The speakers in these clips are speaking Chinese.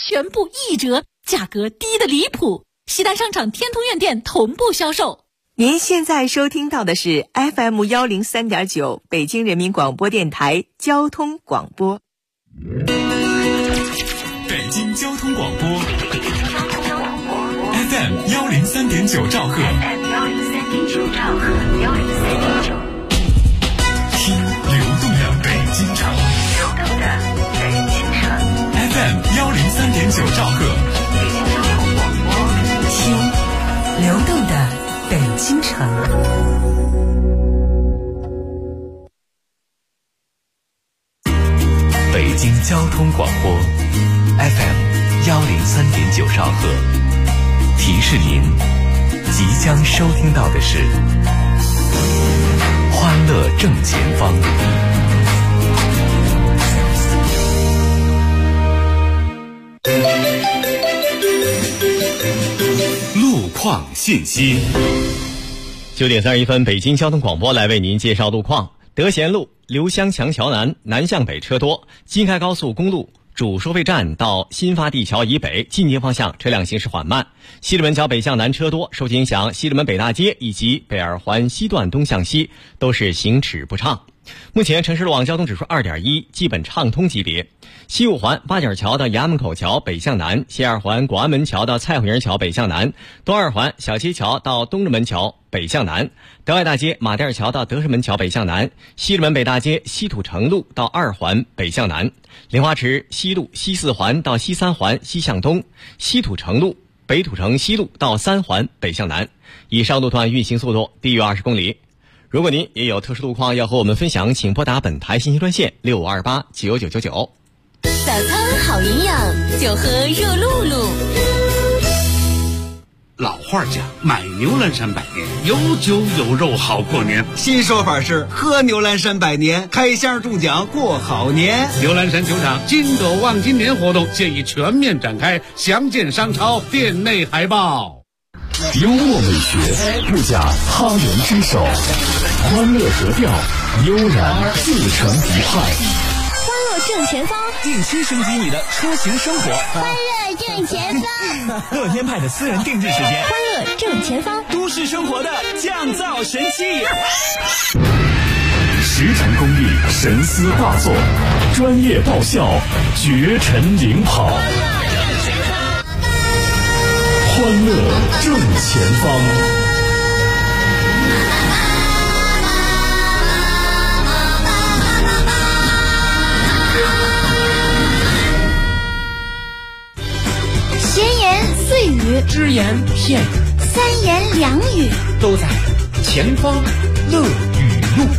全部1折，价格低得离谱。西单商场天通苑店同步销售。 您现在收听到的是 FM 103.9北京人民广播电台交通广播。 北京交通广播 FM 103.9兆赫，听流动的北京城，FM 103.9兆赫， 听流动的北京城。 北京交通广播 FM 103.9兆赫，提示您即将收听到的是欢乐正前方。路况信息。 9点31分，北京交通广播来为您介绍路况。德贤路刘香强桥南向北车多，京开高速公路主收费站到新发地桥以北进京方向车辆行驶缓慢，西直门桥北向南车多，受其影响，西直门北大街以及北二环西段东向西都是行驶不畅。目前城市路网交通指数 2.1， 基本畅通级别。西五环八角桥到衙门口桥北向南，西二环广安门桥到蔡慧营桥北向南，东二环小西桥到东直门桥北向南，德外大街马甸桥到德胜门桥北向南，西直门北大街西土城路到二环北向南，莲花池西路西四环到西三环西向东，西土城路北土城西路到三环北向南。以上路段运行速度低于20公里。如果您也有特殊路况要和我们分享，请拨打本台信息专线6528-9999。 早餐好营养，就喝热露露。 老话讲，买牛栏山百年，有酒有肉好过年。新说法是喝牛栏山百年，开箱中奖过好年。牛栏山球场金斗望今年活动现已全面展开，详见商超店内海报。 幽默美学，不假他人之手，欢乐格调，悠然自成一派。 欢乐正前方， 定期升级你的出行生活。 欢乐正前方， 乐天派的私人定制时间。 欢乐正前方， 都市生活的降噪神器。 实诚公益，神思大作，专业爆笑，绝尘领跑。欢乐正前方。 闲言碎语， 只言片语， 三言两语， 都在前方乐语录。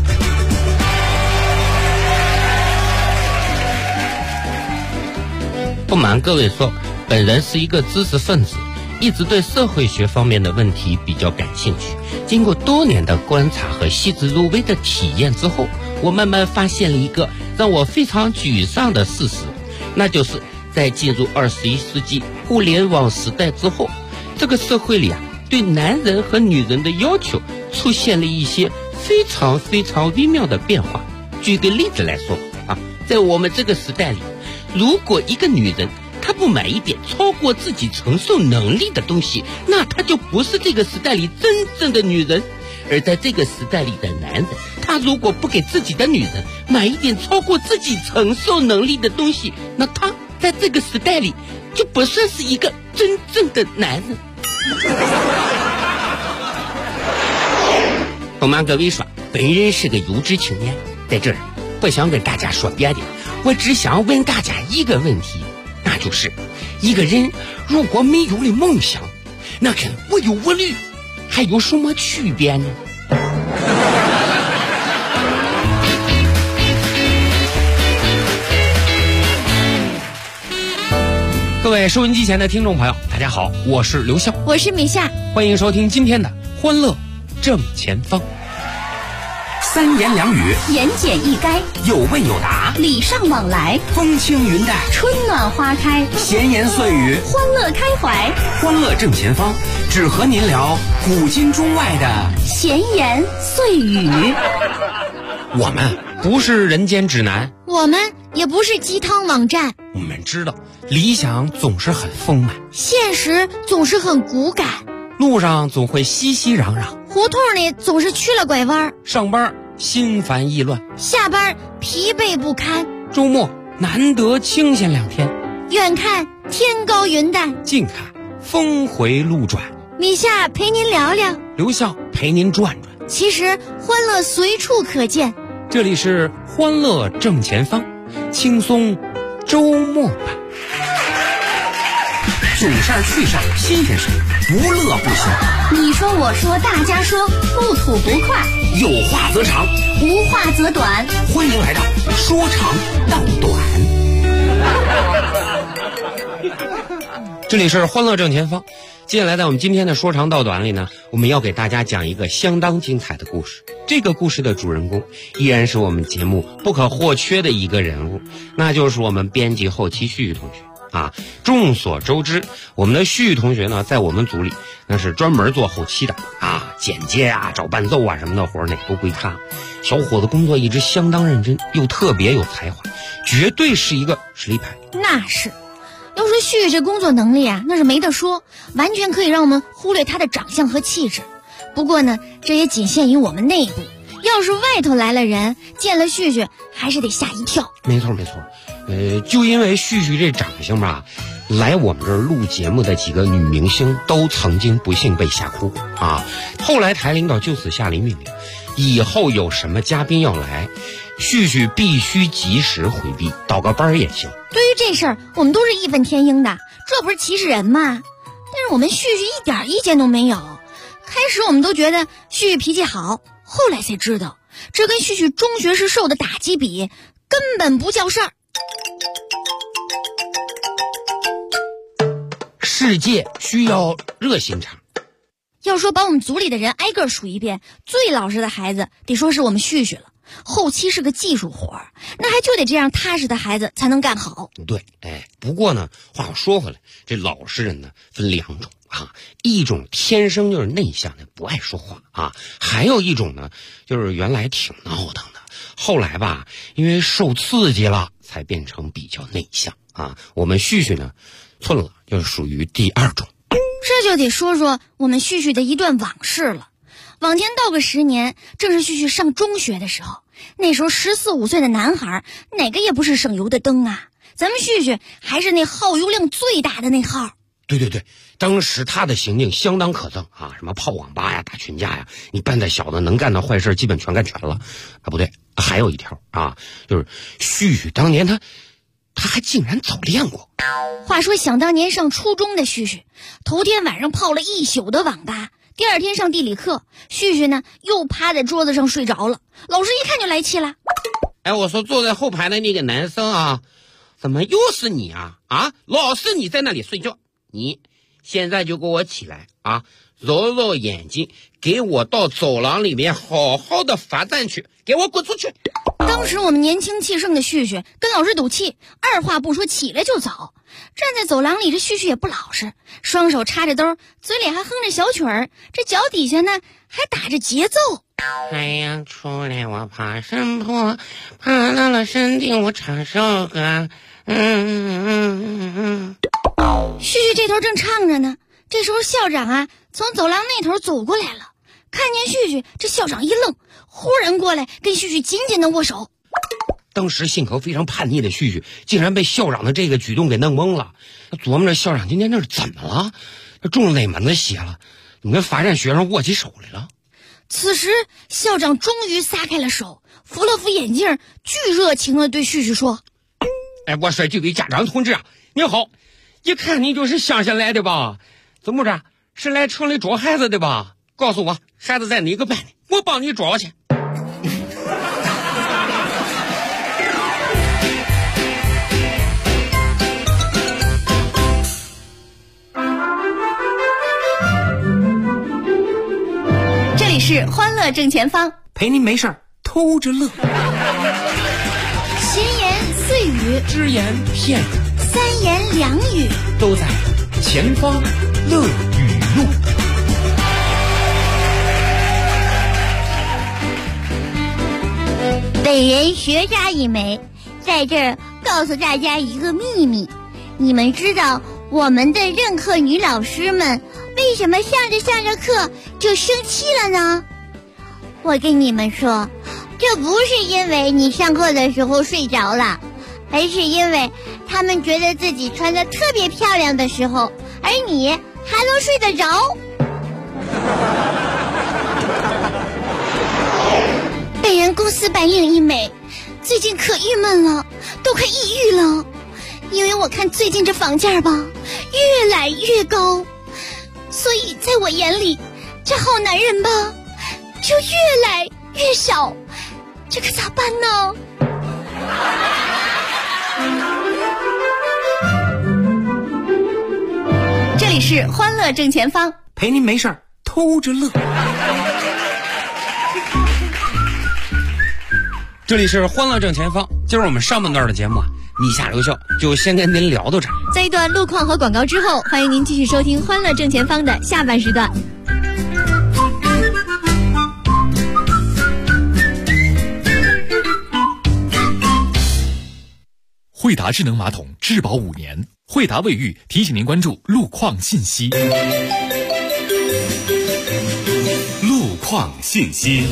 不瞒各位说，本人是一个知识分子，一直对社会学方面的问题比较感兴趣。经过多年的观察和细致入微的体验之后，我慢慢发现了一个让我非常沮丧的事实，那就是在进入21世纪互联网时代之后，这个社会里对男人和女人的要求出现了一些非常非常微妙的变化。举个例子来说在我们这个时代里，如果一个女人她不买一点超过自己承受能力的东西，那她就不是这个时代里真正的女人。而在这个时代里的男人，他如果不给自己的女人买一点超过自己承受能力的东西，那他在这个时代里就不算是一个真正的男人。不瞒各位说，本人是个有志青年，在这儿不想跟大家说别的，我只想问大家一个问题，那就是一个人如果没有了梦想，那跟无忧无虑还有什么区别呢？各位收音机前的听众朋友，大家好，我是刘笑， 我是米夏， 欢迎收听今天的欢乐正前方。 三言两语， 言简意赅， 有问有答， 礼尚往来， 风轻云淡， 春暖花开， 闲言碎语， 欢乐开怀。 欢乐正前方，只和您聊古今中外的闲言碎语。 我们不是人间指南， 我们也不是鸡汤网站。 我们知道，理想总是很丰满， 现实总是很骨感， 路上总会熙熙攘攘， 胡同里总是曲了拐弯， 上班心烦意乱， 下班疲惫不堪， 周末难得清闲2天。 远看天高云淡， 近看峰回路转。 米夏陪您聊聊， 刘笑陪您转转。 其实欢乐随处可见， 这里是欢乐正前方，轻松周末版。 整事儿趣事儿新鲜事儿，不乐不行。 你说我说大家说，不吐不快， 有话则长， 无话则短。 欢迎来到说长道短。 这里是欢乐正前方。接下来在我们今天的说长道短里呢，我们要给大家讲一个相当精彩的故事。这个故事的主人公依然是我们节目不可或缺的一个人物，那就是我们编辑后期旭旭同学啊。众所周知，我们的旭旭同学呢，在我们组里那是专门做后期的啊，剪接啊、找伴奏啊什么的活儿呢都归他。小伙子工作一直相当认真，又特别有才华，绝对是一个实力派。 那是。要说旭旭这工作能力啊，那是没得说，完全可以让我们忽略他的长相和气质。不过呢，这也仅限于我们内部，要是外头来了人，见了旭旭还是得吓一跳。 没错没错，就因为旭旭这长相吧，来我们这儿录节目的几个女明星都曾经不幸被吓哭啊。后来台领导就此下令命令，以后有什么嘉宾要来，旭旭必须及时回避，倒个班也行。 对于这事儿，我们都是义愤填膺的，这不是歧视人吗？但是我们旭旭一点意见都没有。开始我们都觉得旭旭脾气好，后来才知道，这跟旭旭中学时受的打击比，根本不叫事儿。 世界需要热心肠。 要说把我们组里的人挨个数一遍，最老实的孩子得说是我们旭旭了。后期是个技术活儿，那还就得这样踏实的孩子才能干好。 对，不过呢，话又说回来，这老实人呢分2种啊，一种天生就是内向的，不爱说话啊，还有一种呢，就是原来挺闹腾的，后来吧，因为受刺激了，才变成比较内向啊。我们旭旭呢，寸了，就属于第2种。 这就得说说我们旭旭的一段往事了。往前倒个10年，正是旭旭上中学的时候，那时候14、15岁的男孩，哪个也不是省油的灯啊。咱们旭旭还是那耗油量最大的那号。 对对对，当时他的行径相当可憎啊，什么泡网吧呀、打群架呀，你扮的小的能干的坏事基本全干全了啊。不对，还有一条啊，就是旭旭当年他还竟然早恋过。 话说想当年上初中的旭旭，头天晚上泡了一宿的网吧，第2天上地理课，旭旭呢又趴在桌子上睡着了，老师一看就来气了。 我说坐在后排的那个男生啊，怎么又是你啊？啊，老是你在那里睡觉，你现在就给我起来啊，揉揉眼睛，给我到走廊里面好好的罚站去，给我滚出去。 当时我们年轻气盛的旭旭跟老师赌气，二话不说起来就走。站在走廊里，这旭旭也不老实，双手插着兜，嘴里还哼着小曲儿，这脚底下呢还打着节奏。 太阳出来我爬山坡，爬到了山顶我唱首歌。 旭旭这头正唱着呢，这时候校长啊从走廊那头走过来了，看见旭旭，这校长一愣，忽然过来跟旭旭紧紧的握手。 当时性格非常叛逆的旭旭竟然被校长的这个举动给弄懵了，他琢磨着校长今天这是怎么了，这中了哪门子邪了，怎么跟罚站学生握起手来了。 此时校长终于撒开了手，扶了扶眼镜，巨热情地对旭旭说： 我说这位家长同志啊，你好，一看你就是乡下来的吧，怎么着是来城里找孩子的吧，告诉我孩子在哪个班里，我帮你找去。 是欢乐正前方， 陪您没事偷着乐。 闲言碎语， 只言片语， 三言两语， 都在前方乐语录。 北人学家一枚， 在这儿告诉大家一个秘密，你们知道我们的任课女老师们为什么上着课就生气了呢？我跟你们说，这不是因为你上课的时候睡着了，而是因为他们觉得自己穿得特别漂亮的时候，而你还能睡得着。本人公司白领一枚，最近可郁闷了，都快抑郁了。因为我看最近这房价吧，越来越高，所以在我眼里，这好男人吧，就越来越少，这可咋办呢？ 这里是欢乐正前方， 陪您没事儿偷着乐。这里是欢乐正前方，今儿我们上半段的节目啊，你下留笑就先跟您聊到这儿。 在一段路况和广告之后，欢迎您继续收听欢乐正前方的下半时段。 惠达智能马桶质保5年，惠达卫浴提醒您关注路况信息。 路况信息。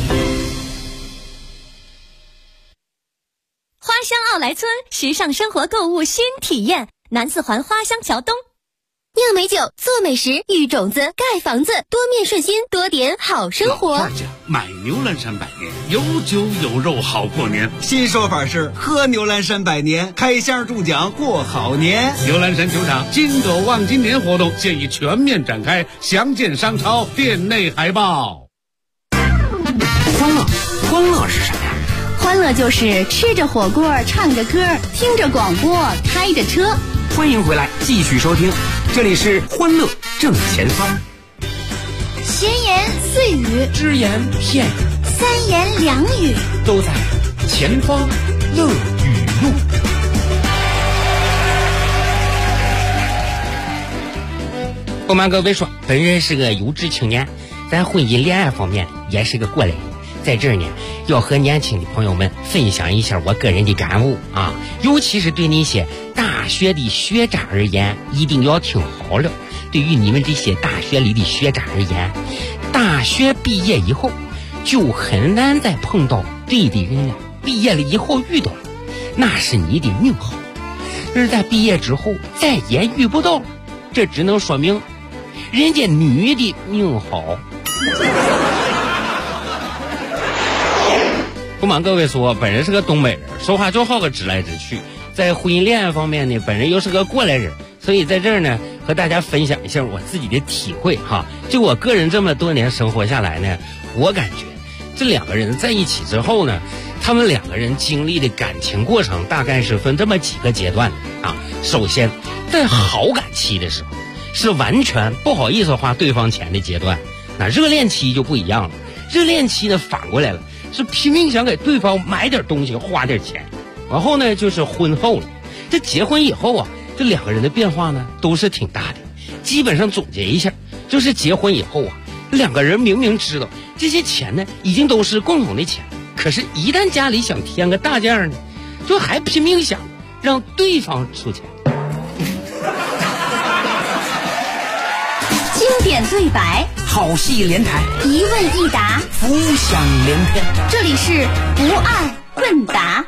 花乡奥莱村时尚生活购物新体验，南四环花乡桥东。酿美酒，做美食，育种子，盖房子，多面顺心，多点好生活。 老话讲，买牛栏山百年，有酒有肉好过年。新说法是喝牛栏山百年，开箱中奖过好年。牛栏山球场金斗望今年活动现已全面展开，详见商超店内海报。 欢乐是什么呀？ 欢乐就是吃着火锅，唱着歌，听着广播，开着车。 欢迎回来，继续收听，这里是欢乐正前方。 闲言碎语， 只言片语， 三言两语， 都在前方乐语录。不瞒各位说，本人是个优质青年，在婚姻恋爱方面也是个过来人。在这儿呢，要和年轻的朋友们分享一下我个人的感悟啊，尤其是对那些大学的学渣而言，一定要听好了。对于你们这些大学里的学渣而言，大学毕业以后就很难再碰到对的人了。毕业了以后遇到了，那是你的命好；而在毕业之后再也遇不到了，这只能说明人家女的命好。不瞒各位说，本人是个东北人，说话就好个直来直去。在婚姻恋爱方面呢，本人又是个过来人，所以在这儿呢，和大家分享一下我自己的体会哈。就我个人这么多年生活下来呢，我感觉这两个人在一起之后呢，他们两个人经历的感情过程大概是分这么几个阶段的啊。首先，在好感期的时候，是完全不好意思花对方钱的阶段。那热恋期就不一样了，热恋期呢反过来了，是拼命想给对方买点东西，花点钱。然后呢就是婚后了，这结婚以后啊，这两个人的变化呢都是挺大的。基本上总结一下，就是结婚以后啊，两个人明明知道这些钱呢已经都是共同的钱，可是一旦家里想添个大件呢，就还拼命想让对方出钱。 经典对白， 好戏连台， 一问一答， 浮想联翩。 这里是不二问答。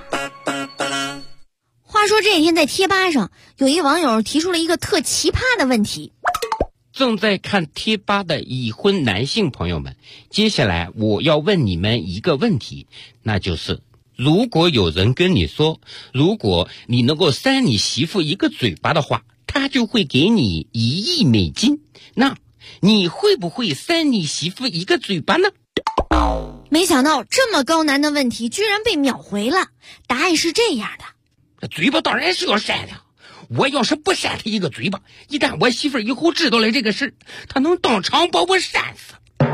话说这几天在贴吧上，有一网友提出了一个特奇葩的问题。 正在看贴吧的已婚男性朋友们，接下来我要问你们一个问题，那就是如果有人跟你说，如果你能够扇你媳妇一个嘴巴的话，他就会给你1亿美金，那你会不会扇你媳妇一个嘴巴呢？ 没想到这么高难的问题居然被秒回了，答案是这样的： 嘴巴当然是要扇的，我要是不扇他一个嘴巴，一旦我媳妇以后知道了这个事，他能当场把我扇死。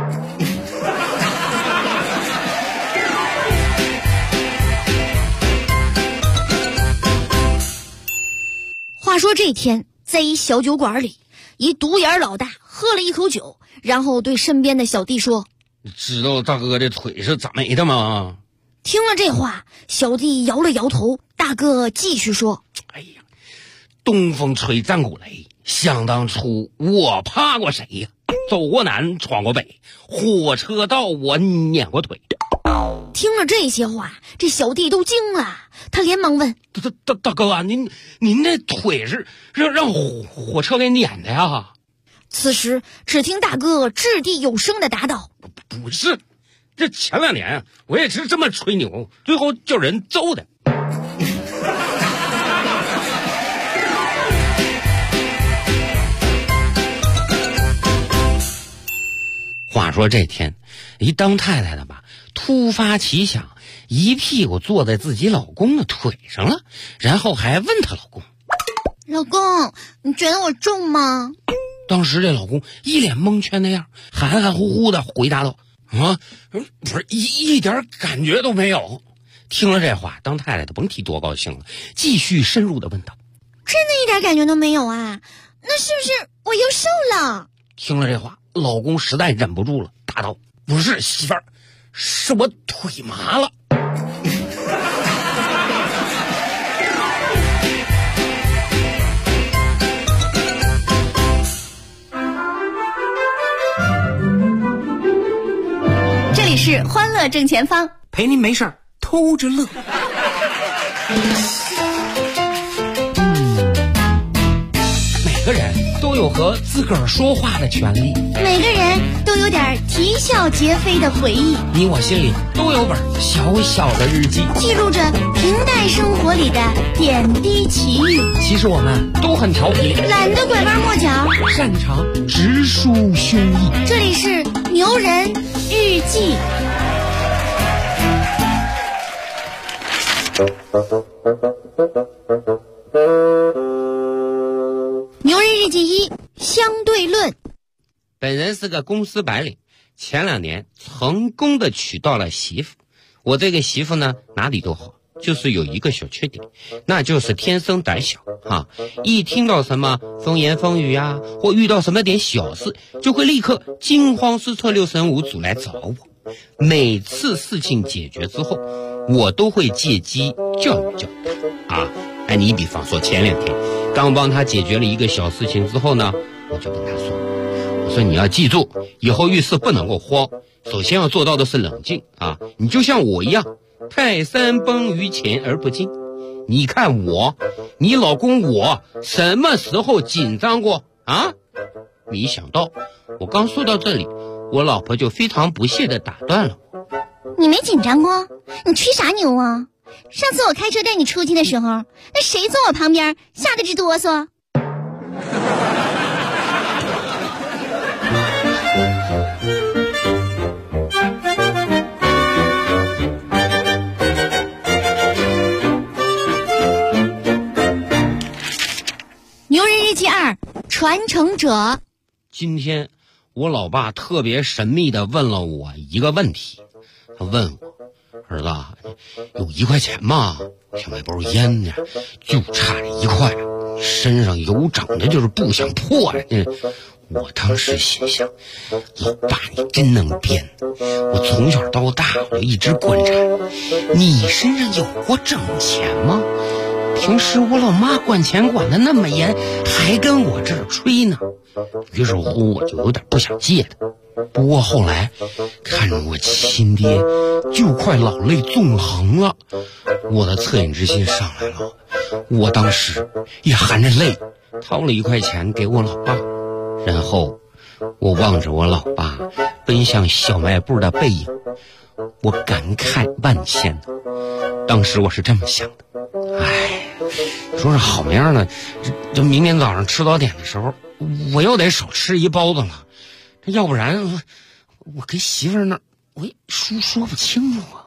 话说这天，在一小酒馆里，一独眼老大喝了一口酒，然后对身边的小弟说： 知道大哥的腿是咋没的吗？ 听了这话，小弟摇了摇头。大哥继续说： 哎呀，东风吹，战鼓擂，想当初我怕过谁呀？走过南，闯过北，火车道我碾过腿。 听了这些话，这小弟都惊了，他连忙问： 大哥啊，您那腿是让火车给碾的呀？ 此时只听大哥掷地有声的答道： 不是，这前2年我也是这么吹牛，最后叫人揍的。话说这天，一当太太的吧，突发奇想，一屁股坐在自己老公的腿上了，然后还问她老公： 老公，你觉得我重吗？ 当时这老公一脸蒙圈的样，含含糊糊的回答道：不是，一点感觉都没有。听了这话，当太太的甭提多高兴了，继续深入的问道： 真的一点感觉都没有啊？那是不是我又瘦了？ 听了这话，老公实在忍不住了，答道：不是媳妇儿，是我腿麻了。 这里是欢乐正前方， 陪您没事儿偷着乐。 每个人都有和自个儿说话的权利， 每个人都有点啼笑皆非的回忆， 你我心里都有本小小的日记， 记录着平淡生活里的点滴奇遇。 其实我们都很调皮， 懒得拐弯抹角， 擅长直抒胸臆。 这里是牛人日记。牛人日记1：相对论。 本人是个公司白领，前2年成功的娶到了媳妇。我这个媳妇呢，哪里都好，就是有一个小缺点，那就是天生胆小哈。一听到什么风言风语啊，或遇到什么点小事，就会立刻惊慌失措6神5主来找我。每次事情解决之后，我都会借机教育教育他啊。你比方说前2天刚帮他解决了一个小事情之后呢，我就跟他说，我说你要记住，以后遇事不能够慌，首先要做到的是冷静啊。你就像我一样，泰山崩于前而不惊。你看我，你老公我什么时候紧张过啊？没想到我刚说到这里，我老婆就非常不屑地打断了我。 你没紧张过？你吹啥牛啊？上次我开车带你出去的时候，那谁坐我旁边吓得直哆嗦。牛人日记2：传承者。 今天我老爸特别神秘地问了我一个问题，他问我，儿子，有1块钱吗？想买包烟呢，就差这1块，身上油长得就是不想破呀。我当时心想，老爸你真能编，我从小到大我一直观察你身上有过挣钱吗？平时我老妈管钱管得那么严，还跟我这儿吹呢。于是乎我就有点不想借他。不过后来看着我亲爹就快老泪纵横了，我的恻隐之心上来了，我当时也含着泪掏了1块钱给我老爸，然后我望着我老爸奔向小卖部的背影，我感慨万千。当时我是这么想的，说是好么样呢，这明天早上吃早点的时候我又得少吃1包子了，要不然我跟媳妇儿那儿我也说不清楚啊。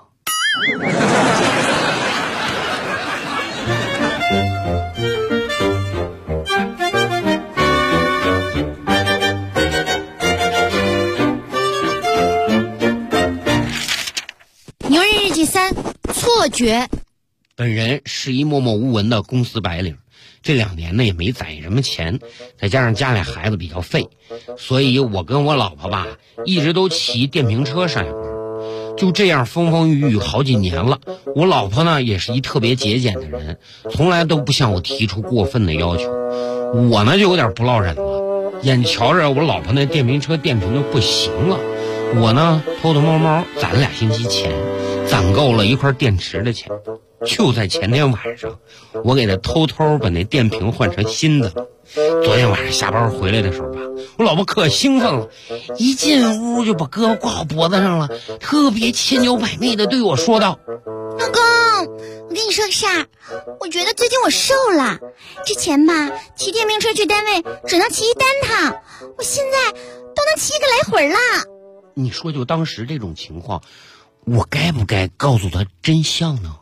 牛人日记3：错觉。 本人是一默默无闻的公司白领，这2年呢也没攒什么钱，再加上家里孩子比较废，所以我跟我老婆吧一直都骑电瓶车上下班。 就这样风风雨雨好几年了。我老婆呢也是一特别节俭的人，从来都不向我提出过分的要求。我呢就有点不落忍了，眼瞧着我老婆那电瓶车电瓶就不行了，我呢偷偷摸摸攒了2星期钱，攒够了一块电池的钱。就在前天晚上，我给她偷偷把那电瓶换成新的了。昨天晚上下班回来的时候吧，我老婆可兴奋了，一进屋就把胳膊挂我脖子上了，特别千娇百媚的对我说道： 老公，我跟你说个事儿，我觉得最近我瘦了。之前吧，骑电瓶车去单位只能骑1单趟，我现在都能骑1个来回了。 你说就当时这种情况，我该不该告诉他真相呢？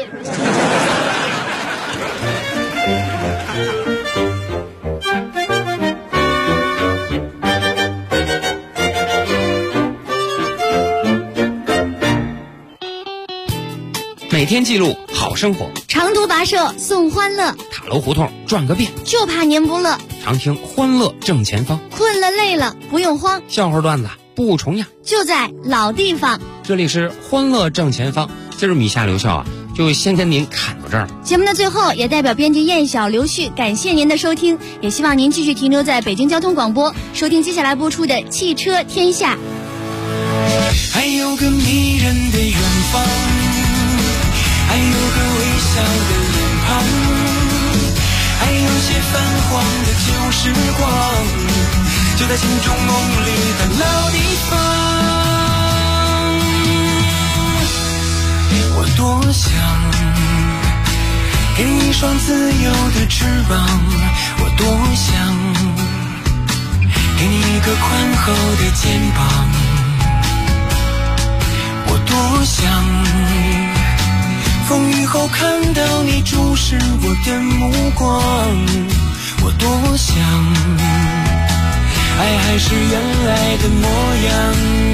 每天记录好生活， 长途跋涉送欢乐， 塔楼胡同转个遍， 就怕您不乐。 常听欢乐正前方， 困了累了不用慌， 笑话段子不重样， 就在老地方。 这里是欢乐正前方，今儿米夏刘笑啊，就先跟您侃到这儿。 节目的最后，也代表编辑燕晓、刘旭感谢您的收听，也希望您继续停留在北京交通广播，收听接下来播出的《汽车天下》。 还有个迷人的远方，还有个微笑的脸庞，还有些泛黄的旧时光，就在心中梦里的老地方。我多想给你一双自由的翅膀，我多想给你一个宽厚的肩膀，我多想风雨后看到你注视我的目光，我多想爱还是原来的模样，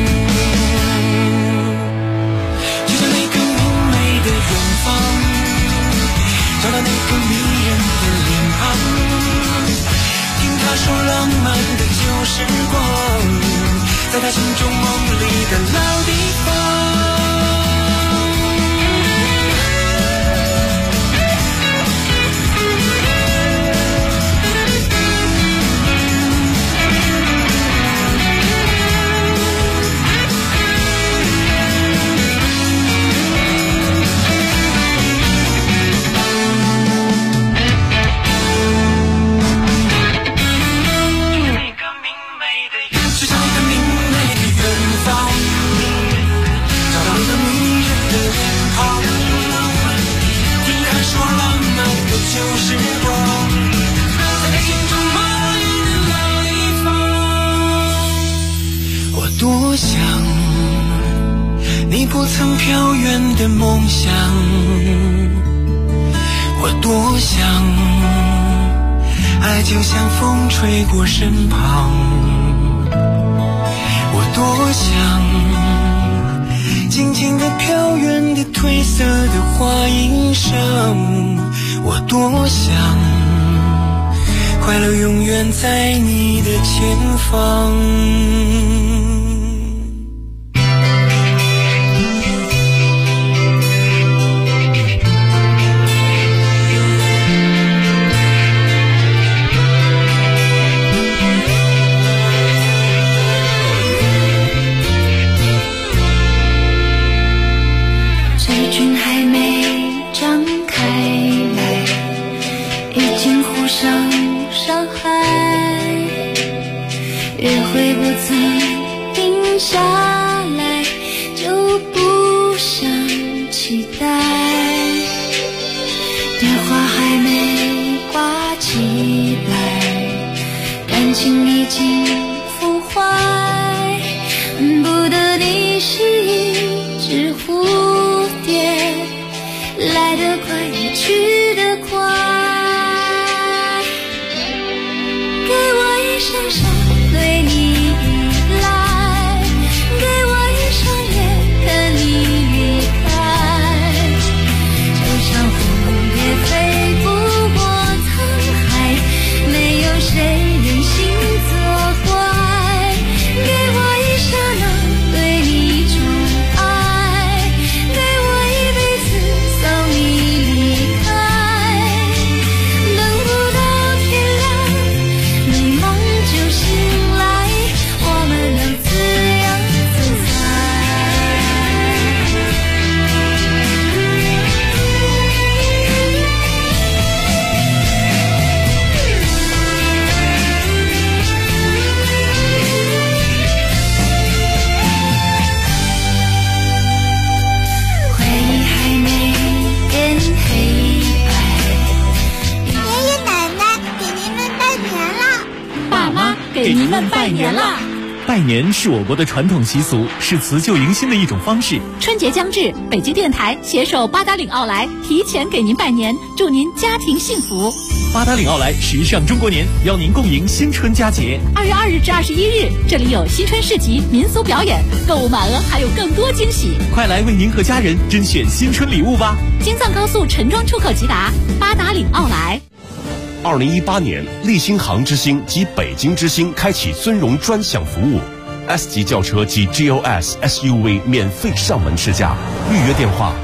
就像那个明媚的远方，找到那个迷人的脸庞，听他说浪漫的旧时光，在他心中梦里的老地方。旧时光，在他心中梦里的老地方。我多想你不曾飘远的梦想，我多想爱就像风吹过身旁，我多想静静地飘远的褪色的花衣裳，我多想快乐永远在你的前方。 水军还没张开来，已经互相伤害，约会不曾定下来，就不想期待，电话还没挂起来，感情已经腐坏，恨不得你是一只蝴蝶，来得快也去得快，给我一双手对你依赖，给我一双眼看你离开，就像蝴蝶飞不过沧海，没有谁忍心作怪，给我一刹那对你宠爱， 给您们拜年啦！ 拜年是我国的传统习俗，是辞旧迎新的一种方式。 春节将至，北京电台携手八达岭奥莱提前给您拜年，祝您家庭幸福。 八达岭奥莱时尚中国年，邀您共迎新春佳节。 2月2日至21日，这里有新春市集、民俗表演，购物满额还有更多惊喜。 快来为您和家人甄选新春礼物吧！ 京藏高速陈庄出口直达八达岭奥莱。 2018年，立新航之星及北京之星开启尊荣专享服务 ，S 级轿车及 GLS SUV 免费上门试驾，预约电话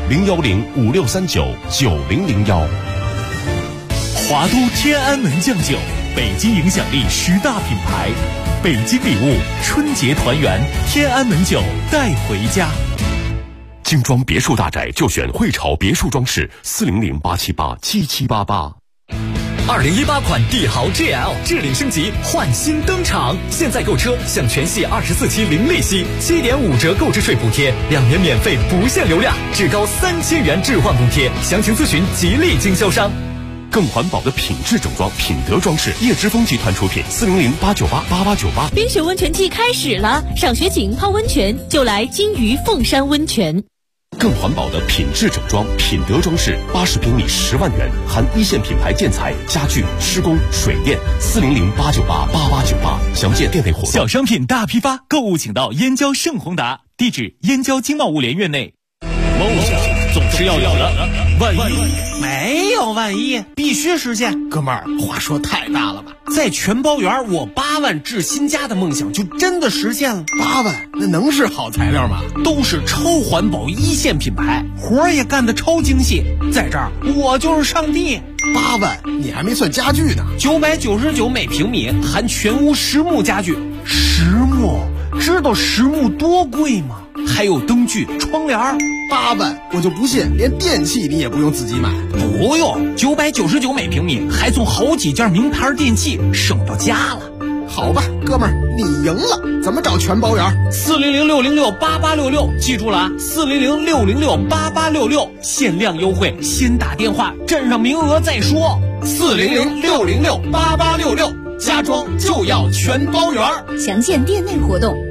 01056399001。 华都天安门酱酒，北京影响力10大品牌，北京礼物，春节团圆，天安门酒带回家。 精装别墅大宅就选汇潮别墅装饰，400-878-7788。 2018款帝豪 GL 智领升级，焕新登场！现在购车享全系24期零利息，7.5折购置税补贴，2年免费不限流量，至高3000元置换补贴。详情咨询吉利经销商。 更环保的品质整装，品德装饰，叶之峰集团出品，400-898-8898。 冰雪温泉季开始了，赏雪景、泡温泉就来金鱼凤山温泉。 更环保的品质整装，品德装饰，80平米10万元，含一线品牌建材、家具、施工、水电，400-898-8898。详见店内活动。 小商品大批发，购物请到燕郊盛宏达，地址燕郊经贸物联院内。 梦想总是要有的，万一没有万一，必须实现。哥们儿，话说太大了吧？在全包园，我8万置新家的梦想就真的实现了。 8万，那能是好材料吗？ 都是超环保一线品牌，活儿也干得超精细。在这儿，我就是上帝。 8万，你还没算家具呢。 999每平米，含全屋实木家具。实木，知道实木多贵吗？还有灯具、窗帘。 8万，我就不信连电器你也不用自己买。 不用，999每平米，还送好几件名牌电器，省到家了。 好吧，哥们儿，你赢了。怎么找全包园 ？400-606-8866，记住了啊，400-606-8866，限量优惠，先打电话，占上名额再说。400-606-8866，家装就要全包园。 详见店内活动。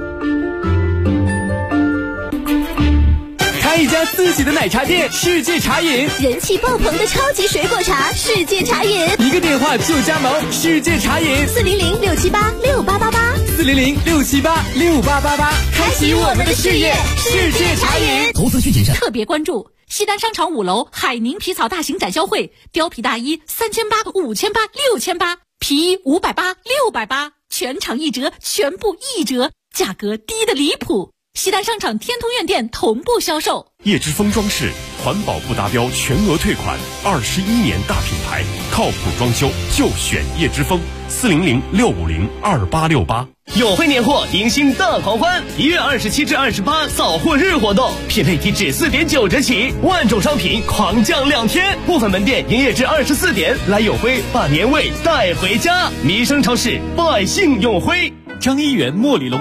开一家自己的奶茶店，世界茶饮， 人气爆棚的超级水果茶，世界茶饮， 一个电话就加盟，世界茶饮 ，400-678-6888，400-678-6888， 开启我们的事业，世界茶饮。 投资需谨慎。特别关注西单商场5楼海宁皮草大型展销会，貂皮大衣3800、5800、6800，皮衣580、680，全场1折，全部1折，价格低得离谱。西单商场天通苑店同步销售。 叶之峰装饰，环保不达标全额退款，21年大品牌，靠谱装修就选叶之峰，400-650-2868。 永辉年货迎新大狂欢，1月27至28扫货日活动，品类低至4.9折起，万种商品狂降2天，部分门店营业至24点，来永辉把年味带回家。民生超市，百姓永辉。 张一元、莫里龙